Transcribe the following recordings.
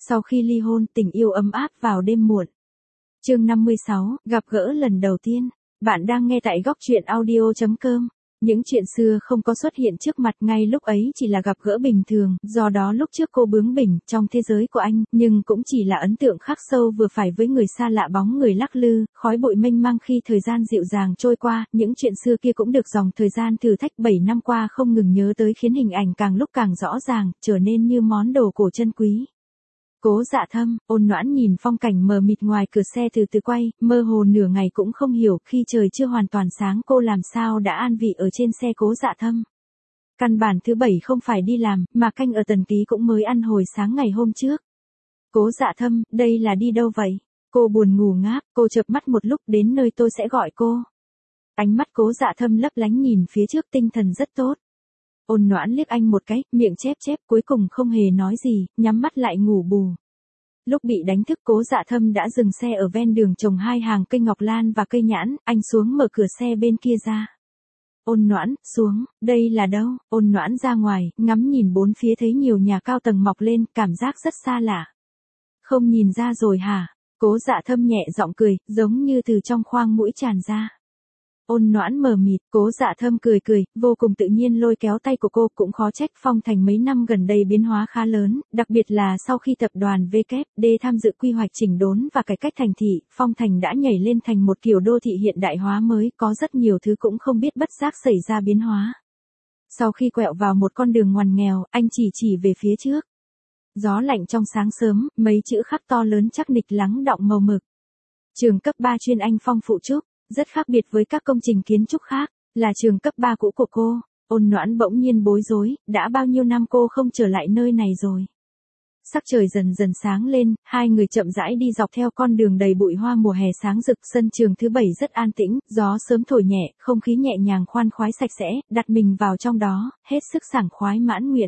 Sau khi ly hôn, tình yêu ấm áp vào đêm muộn. Chương 56, gặp gỡ lần đầu tiên. Bạn đang nghe tại góc truyện audio.com. Những chuyện xưa không có xuất hiện trước mặt ngay lúc ấy chỉ là gặp gỡ bình thường, do đó lúc trước cô bướng bỉnh trong thế giới của anh, nhưng cũng chỉ là ấn tượng khắc sâu vừa phải với người xa lạ bóng người lắc lư, khói bụi mênh mang khi thời gian dịu dàng trôi qua, những chuyện xưa kia cũng được dòng thời gian thử thách 7 năm qua không ngừng nhớ tới khiến hình ảnh càng lúc càng rõ ràng, trở nên như món đồ cổ chân quý. Cố Dạ Thâm, ôn noãn nhìn phong cảnh mờ mịt ngoài cửa xe từ từ quay, mơ hồ nửa ngày cũng không hiểu khi trời chưa hoàn toàn sáng cô làm sao đã an vị ở trên xe Cố Dạ Thâm. Căn bản thứ bảy không phải đi làm, mà canh ở Tần Ký cũng mới ăn hồi sáng ngày hôm trước. Cố Dạ Thâm, đây là đi đâu vậy? Cô buồn ngủ ngáp, cô chợp mắt một lúc đến nơi tôi sẽ gọi cô. Ánh mắt Cố Dạ Thâm lấp lánh nhìn phía trước tinh thần rất tốt. Ôn noãn liếc anh một cái, miệng chép chép cuối cùng không hề nói gì, nhắm mắt lại ngủ bù. Lúc bị đánh thức Cố Dạ Thâm đã dừng xe ở ven đường trồng hai hàng cây ngọc lan và cây nhãn, anh xuống mở cửa xe bên kia ra. Ôn noãn, xuống, đây là đâu? Ôn noãn ra ngoài, ngắm nhìn bốn phía thấy nhiều nhà cao tầng mọc lên, cảm giác rất xa lạ. Không nhìn ra rồi hả? Cố Dạ Thâm nhẹ giọng cười, giống như từ trong khoang mũi tràn ra. Ôn noãn mờ mịt, Cố Dạ Thâm cười cười, vô cùng tự nhiên lôi kéo tay của cô, cũng khó trách Phong Thành mấy năm gần đây biến hóa khá lớn, đặc biệt là sau khi tập đoàn WD tham dự quy hoạch chỉnh đốn và cải cách thành thị, Phong Thành đã nhảy lên thành một kiểu đô thị hiện đại hóa mới, có rất nhiều thứ cũng không biết bất giác xảy ra biến hóa. Sau khi quẹo vào một con đường ngoằn nghèo, anh chỉ về phía trước. Gió lạnh trong sáng sớm, mấy chữ khắc to lớn chắc nịch lắng đọng màu mực. Trường cấp 3 chuyên Anh Phong phụ trúc. Rất khác biệt với các công trình kiến trúc khác, là trường cấp 3 cũ của cô. Ôn noãn bỗng nhiên bối rối, đã bao nhiêu năm cô không trở lại nơi này rồi. Sắc trời dần dần sáng lên, hai người chậm rãi đi dọc theo con đường đầy bụi hoa mùa hè sáng rực. Sân trường thứ 7 rất an tĩnh, gió sớm thổi nhẹ, không khí nhẹ nhàng khoan khoái sạch sẽ, đặt mình vào trong đó, hết sức sảng khoái mãn nguyện.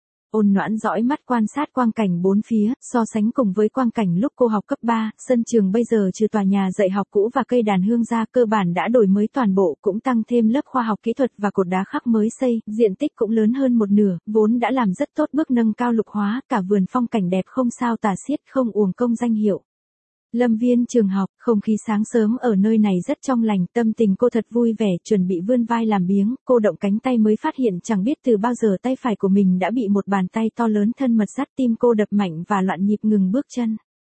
Ôn noãn dõi mắt quan sát quang cảnh bốn phía, so sánh cùng với quang cảnh lúc cô học cấp 3, sân trường bây giờ trừ tòa nhà dạy học cũ và cây đàn hương ra cơ bản đã đổi mới toàn bộ, cũng tăng thêm lớp khoa học kỹ thuật và cột đá khắc mới xây, diện tích cũng lớn hơn một nửa, vốn đã làm rất tốt bước nâng cao lục hóa, cả vườn phong cảnh đẹp không sao tả xiết, không uổng công danh hiệu. Lâm viên trường học, không khí sáng sớm ở nơi này rất trong lành, tâm tình cô thật vui vẻ, chuẩn bị vươn vai làm biếng, cô động cánh tay mới phát hiện chẳng biết từ bao giờ tay phải của mình đã bị một bàn tay to lớn thân mật dắt, tim cô đập mạnh và loạn nhịp ngừng bước chân.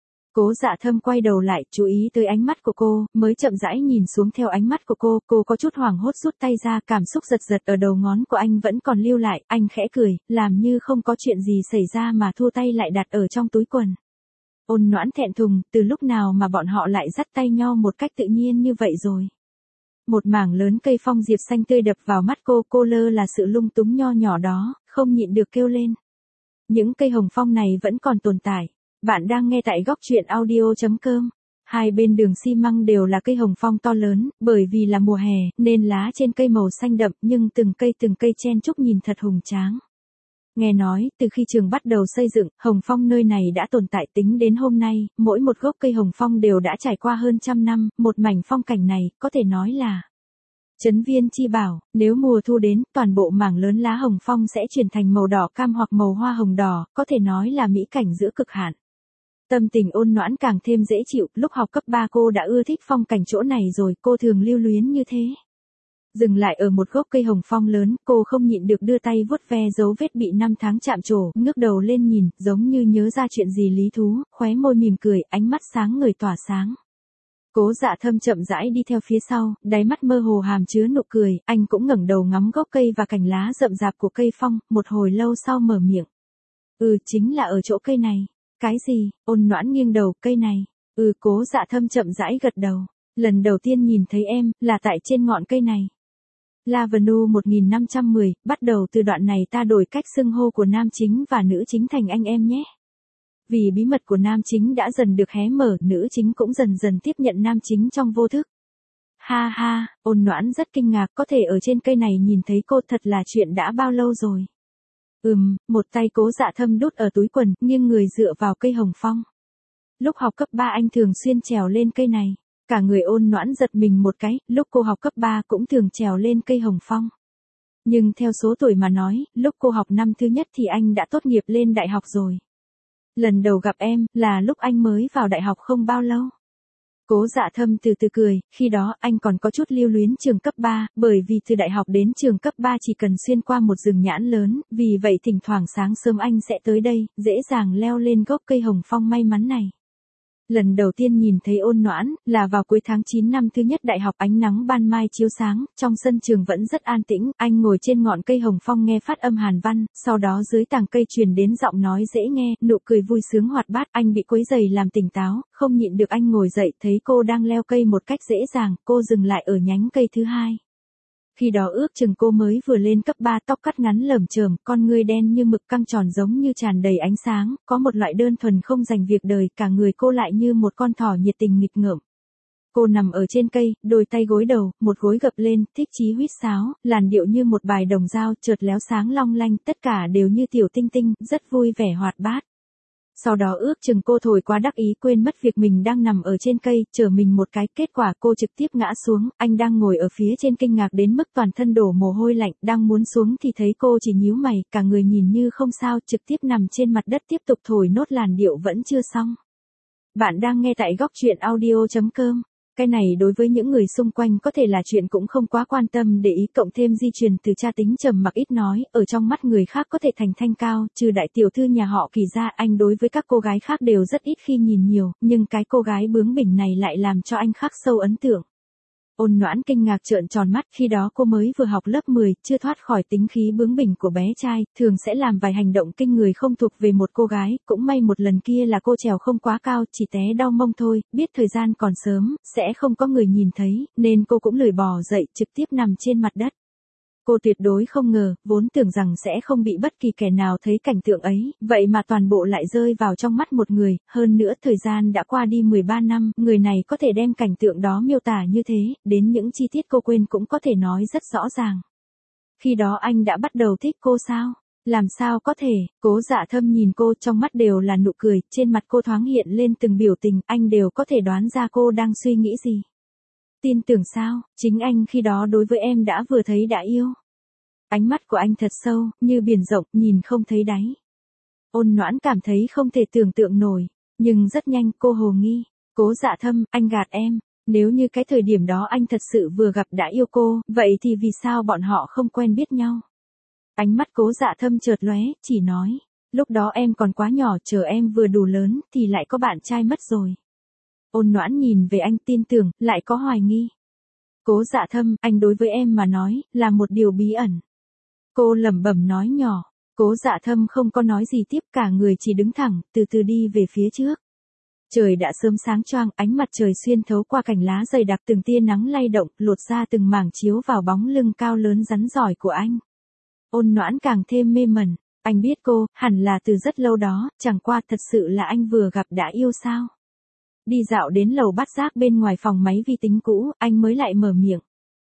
Cố Dạ Thâm quay đầu lại, chú ý tới ánh mắt của cô, mới chậm rãi nhìn xuống theo ánh mắt của cô có chút hoảng hốt rút tay ra, cảm xúc giật giật ở đầu ngón của anh vẫn còn lưu lại, anh khẽ cười, làm như không có chuyện gì xảy ra mà thua tay lại đặt ở trong túi quần. Ôn noãn thẹn thùng, từ lúc nào mà bọn họ lại dắt tay nhau một cách tự nhiên như vậy rồi. Một mảng lớn cây phong diệp xanh tươi đập vào mắt cô lơ là sự lung túng nho nhỏ đó, không nhịn được kêu lên. Những cây hồng phong này vẫn còn tồn tại. Bạn đang nghe tại góc truyện audio.com. Hai bên đường xi măng đều là cây hồng phong to lớn, bởi vì là mùa hè, nên lá trên cây màu xanh đậm, nhưng từng cây chen chúc nhìn thật hùng tráng. Nghe nói, từ khi trường bắt đầu xây dựng, hồng phong nơi này đã tồn tại tính đến hôm nay, mỗi một gốc cây hồng phong đều đã trải qua hơn trăm năm, một mảnh phong cảnh này, có thể nói là. Trấn Viên Chi bảo, nếu mùa thu đến, toàn bộ mảng lớn lá hồng phong sẽ chuyển thành màu đỏ cam hoặc màu hoa hồng đỏ, có thể nói là mỹ cảnh giữa cực hạn. Tâm tình ôn noãn càng thêm dễ chịu, lúc học cấp 3 cô đã ưa thích phong cảnh chỗ này rồi, cô thường lưu luyến như thế. Dừng lại ở một gốc cây hồng phong lớn, cô không nhịn được đưa tay vuốt ve dấu vết bị năm tháng chạm trổ, ngước đầu lên nhìn, giống như nhớ ra chuyện gì lý thú, khóe môi mỉm cười, ánh mắt sáng ngời tỏa sáng. Cố Dạ Thâm chậm rãi đi theo phía sau, đáy mắt mơ hồ hàm chứa nụ cười, anh cũng ngẩng đầu ngắm gốc cây và cành lá rậm rạp của cây phong, một hồi lâu sau mở miệng. Chính là ở chỗ cây này. Cái gì? Ôn noãn nghiêng đầu, cây này. Cố Dạ Thâm chậm rãi gật đầu. Lần đầu tiên nhìn thấy em, là tại trên ngọn cây này. Lavenu 1510, bắt đầu từ đoạn này ta đổi cách xưng hô của nam chính và nữ chính thành anh em nhé. Vì bí mật của nam chính đã dần được hé mở, nữ chính cũng dần dần tiếp nhận nam chính trong vô thức. Ha ha, ôn noãn rất kinh ngạc, có thể ở trên cây này nhìn thấy cô thật là chuyện đã bao lâu rồi. Một tay Cố Dạ Thâm đút ở túi quần, nghiêng người dựa vào cây hồng phong. Lúc học cấp 3 anh thường xuyên trèo lên cây này. Cả người ôn noãn giật mình một cái, lúc cô học cấp 3 cũng thường trèo lên cây hồng phong. Nhưng theo số tuổi mà nói, lúc cô học năm thứ nhất thì anh đã tốt nghiệp lên đại học rồi. Lần đầu gặp em, là lúc anh mới vào đại học không bao lâu. Cố Dạ Thâm từ từ cười, khi đó anh còn có chút lưu luyến trường cấp 3, bởi vì từ đại học đến trường cấp 3 chỉ cần xuyên qua một rừng nhãn lớn, vì vậy thỉnh thoảng sáng sớm anh sẽ tới đây, dễ dàng leo lên gốc cây hồng phong may mắn này. Lần đầu tiên nhìn thấy Ôn Noãn, là vào cuối tháng 9 năm thứ nhất đại học, ánh nắng ban mai chiếu sáng, trong sân trường vẫn rất an tĩnh, anh ngồi trên ngọn cây hồng phong nghe phát âm Hàn văn, sau đó dưới tàng cây truyền đến giọng nói dễ nghe, nụ cười vui sướng hoạt bát, anh bị quấy rầy làm tỉnh táo, không nhịn được anh ngồi dậy, thấy cô đang leo cây một cách dễ dàng, cô dừng lại ở nhánh cây thứ hai. Khi đó ước chừng cô mới vừa lên cấp 3, tóc cắt ngắn lởm chởm, con ngươi đen như mực căng tròn giống như tràn đầy ánh sáng, có một loại đơn thuần không dành việc đời, cả người cô lại như một con thỏ nhiệt tình nghịch ngợm. Cô nằm ở trên cây, đôi tay gối đầu, một gối gập lên, thích chí huýt sáo, làn điệu như một bài đồng dao, chợt léo sáng long lanh, tất cả đều như tiểu tinh tinh, rất vui vẻ hoạt bát. Sau đó ước chừng cô thổi quá đắc ý quên mất việc mình đang nằm ở trên cây, chở mình một cái, kết quả cô trực tiếp ngã xuống, anh đang ngồi ở phía trên kinh ngạc đến mức toàn thân đổ mồ hôi lạnh, đang muốn xuống thì thấy cô chỉ nhíu mày, cả người nhìn như không sao, trực tiếp nằm trên mặt đất tiếp tục thổi nốt làn điệu vẫn chưa xong. Bạn đang nghe tại góc truyện audio.com. Cái này đối với những người xung quanh có thể là chuyện cũng không quá quan tâm để ý, cộng thêm di truyền từ cha tính trầm mặc ít nói, ở trong mắt người khác có thể thành thanh cao, trừ đại tiểu thư nhà họ Kỳ ra, anh đối với các cô gái khác đều rất ít khi nhìn nhiều, nhưng cái cô gái bướng bỉnh này lại làm cho anh khắc sâu ấn tượng. Ôn Noãn kinh ngạc trợn tròn mắt, khi đó cô mới vừa học lớp 10, chưa thoát khỏi tính khí bướng bỉnh của bé trai, thường sẽ làm vài hành động kinh người không thuộc về một cô gái, cũng may một lần kia là cô trèo không quá cao, chỉ té đau mông thôi, biết thời gian còn sớm, sẽ không có người nhìn thấy, nên cô cũng lười bò dậy, trực tiếp nằm trên mặt đất. Cô tuyệt đối không ngờ, vốn tưởng rằng sẽ không bị bất kỳ kẻ nào thấy cảnh tượng ấy, vậy mà toàn bộ lại rơi vào trong mắt một người, hơn nữa thời gian đã qua đi 13 năm, người này có thể đem cảnh tượng đó miêu tả như thế, đến những chi tiết cô quên cũng có thể nói rất rõ ràng. Khi đó anh đã bắt đầu thích cô sao? Làm sao có thể? Cố Dạ Thâm nhìn cô, trong mắt đều là nụ cười, trên mặt cô thoáng hiện lên từng biểu tình, anh đều có thể đoán ra cô đang suy nghĩ gì. Tin tưởng sao, chính anh khi đó đối với em đã vừa thấy đã yêu. Ánh mắt của anh thật sâu, như biển rộng, nhìn không thấy đáy. Ôn Noãn cảm thấy không thể tưởng tượng nổi, nhưng rất nhanh cô hồ nghi. Cố Dạ Thâm, anh gạt em, nếu như cái thời điểm đó anh thật sự vừa gặp đã yêu cô, vậy thì vì sao bọn họ không quen biết nhau? Ánh mắt Cố Dạ Thâm chợt lóe, chỉ nói, lúc đó em còn quá nhỏ, chờ em vừa đủ lớn thì lại có bạn trai mất rồi. Ôn Noãn nhìn về anh, tin tưởng, lại có hoài nghi. Cố Dạ Thâm, anh đối với em mà nói, là một điều bí ẩn. Cô lẩm bẩm nói nhỏ. Cố Dạ Thâm không có nói gì tiếp, cả người chỉ đứng thẳng, từ từ đi về phía trước. Trời đã sớm sáng choang, ánh mặt trời xuyên thấu qua cành lá dày đặc, từng tia nắng lay động, lột ra từng mảng chiếu vào bóng lưng cao lớn rắn rỏi của anh. Ôn Noãn càng thêm mê mẩn, anh biết cô, hẳn là từ rất lâu đó, chẳng qua thật sự là anh vừa gặp đã yêu sao. Đi dạo đến lầu bát giác bên ngoài phòng máy vi tính cũ, anh mới lại mở miệng.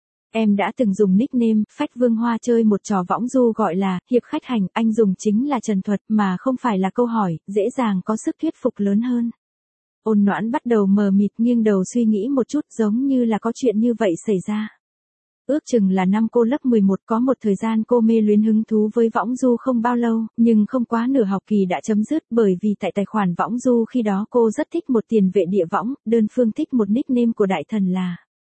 Em đã từng dùng nickname, Phách Vương Hoa chơi một trò võng du gọi là, hiệp khách hành, anh dùng chính là trần thuật mà không phải là câu hỏi, dễ dàng có sức thuyết phục lớn hơn. Ôn Noãn bắt đầu mờ mịt, nghiêng đầu suy nghĩ một chút, giống như là có chuyện như vậy xảy ra. Ước chừng là năm cô lớp 11, có một thời gian cô mê luyến hứng thú với võng du không bao lâu, nhưng không quá nửa học kỳ đã chấm dứt, bởi vì tại tài khoản võng du khi đó cô rất thích một tiền vệ địa võng, đơn phương thích một nickname của đại thần là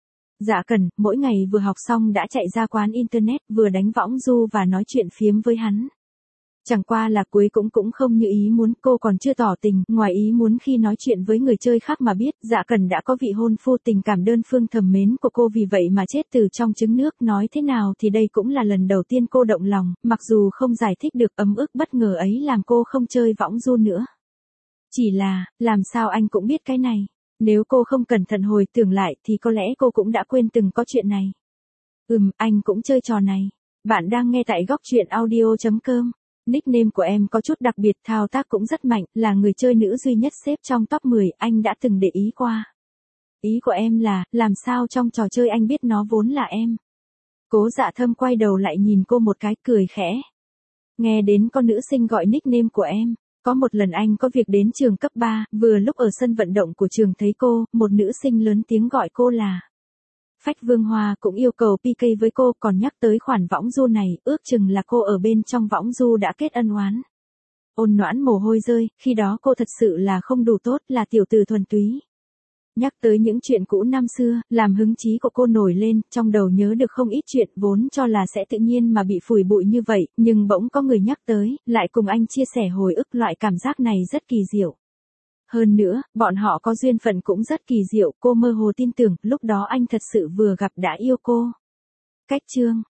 Dạ Cần, mỗi ngày vừa học xong đã chạy ra quán internet, vừa đánh võng du và nói chuyện phiếm với hắn. Chẳng qua là cuối cũng không như ý muốn, cô còn chưa tỏ tình, ngoài ý muốn khi nói chuyện với người chơi khác mà biết, Dạ Cần đã có vị hôn phu, tình cảm đơn phương thầm mến của cô vì vậy mà chết từ trong trứng nước, nói thế nào thì đây cũng là lần đầu tiên cô động lòng, mặc dù không giải thích được, ấm ức bất ngờ ấy làm cô không chơi võng du nữa. Chỉ là, làm sao anh cũng biết cái này, nếu cô không cẩn thận hồi tưởng lại thì có lẽ cô cũng đã quên từng có chuyện này. Anh cũng chơi trò này. Bạn đang nghe tại góc truyện audio.com. Nickname của em có chút đặc biệt, thao tác cũng rất mạnh, là người chơi nữ duy nhất xếp trong top 10, anh đã từng để ý qua. Ý của em là, làm sao trong trò chơi anh biết nó vốn là em? Cố Dạ Thâm quay đầu lại nhìn cô một cái, cười khẽ. Nghe đến con nữ sinh gọi nickname của em, có một lần anh có việc đến trường cấp 3, vừa lúc ở sân vận động của trường thấy cô, một nữ sinh lớn tiếng gọi cô là Phách Vương Hoa, cũng yêu cầu PK với cô, còn nhắc tới khoản võng du này, ước chừng là cô ở bên trong võng du đã kết ân oán. Ôn Noãn mồ hôi rơi, khi đó cô thật sự là không đủ tốt, là tiểu tử thuần túy. Nhắc tới những chuyện cũ năm xưa, làm hứng chí của cô nổi lên, trong đầu nhớ được không ít chuyện vốn cho là sẽ tự nhiên mà bị phủi bụi như vậy, nhưng bỗng có người nhắc tới, lại cùng anh chia sẻ hồi ức, loại cảm giác này rất kỳ diệu. Hơn nữa, bọn họ có duyên phận cũng rất kỳ diệu, cô mơ hồ tin tưởng, lúc đó anh thật sự vừa gặp đã yêu cô. Cách chương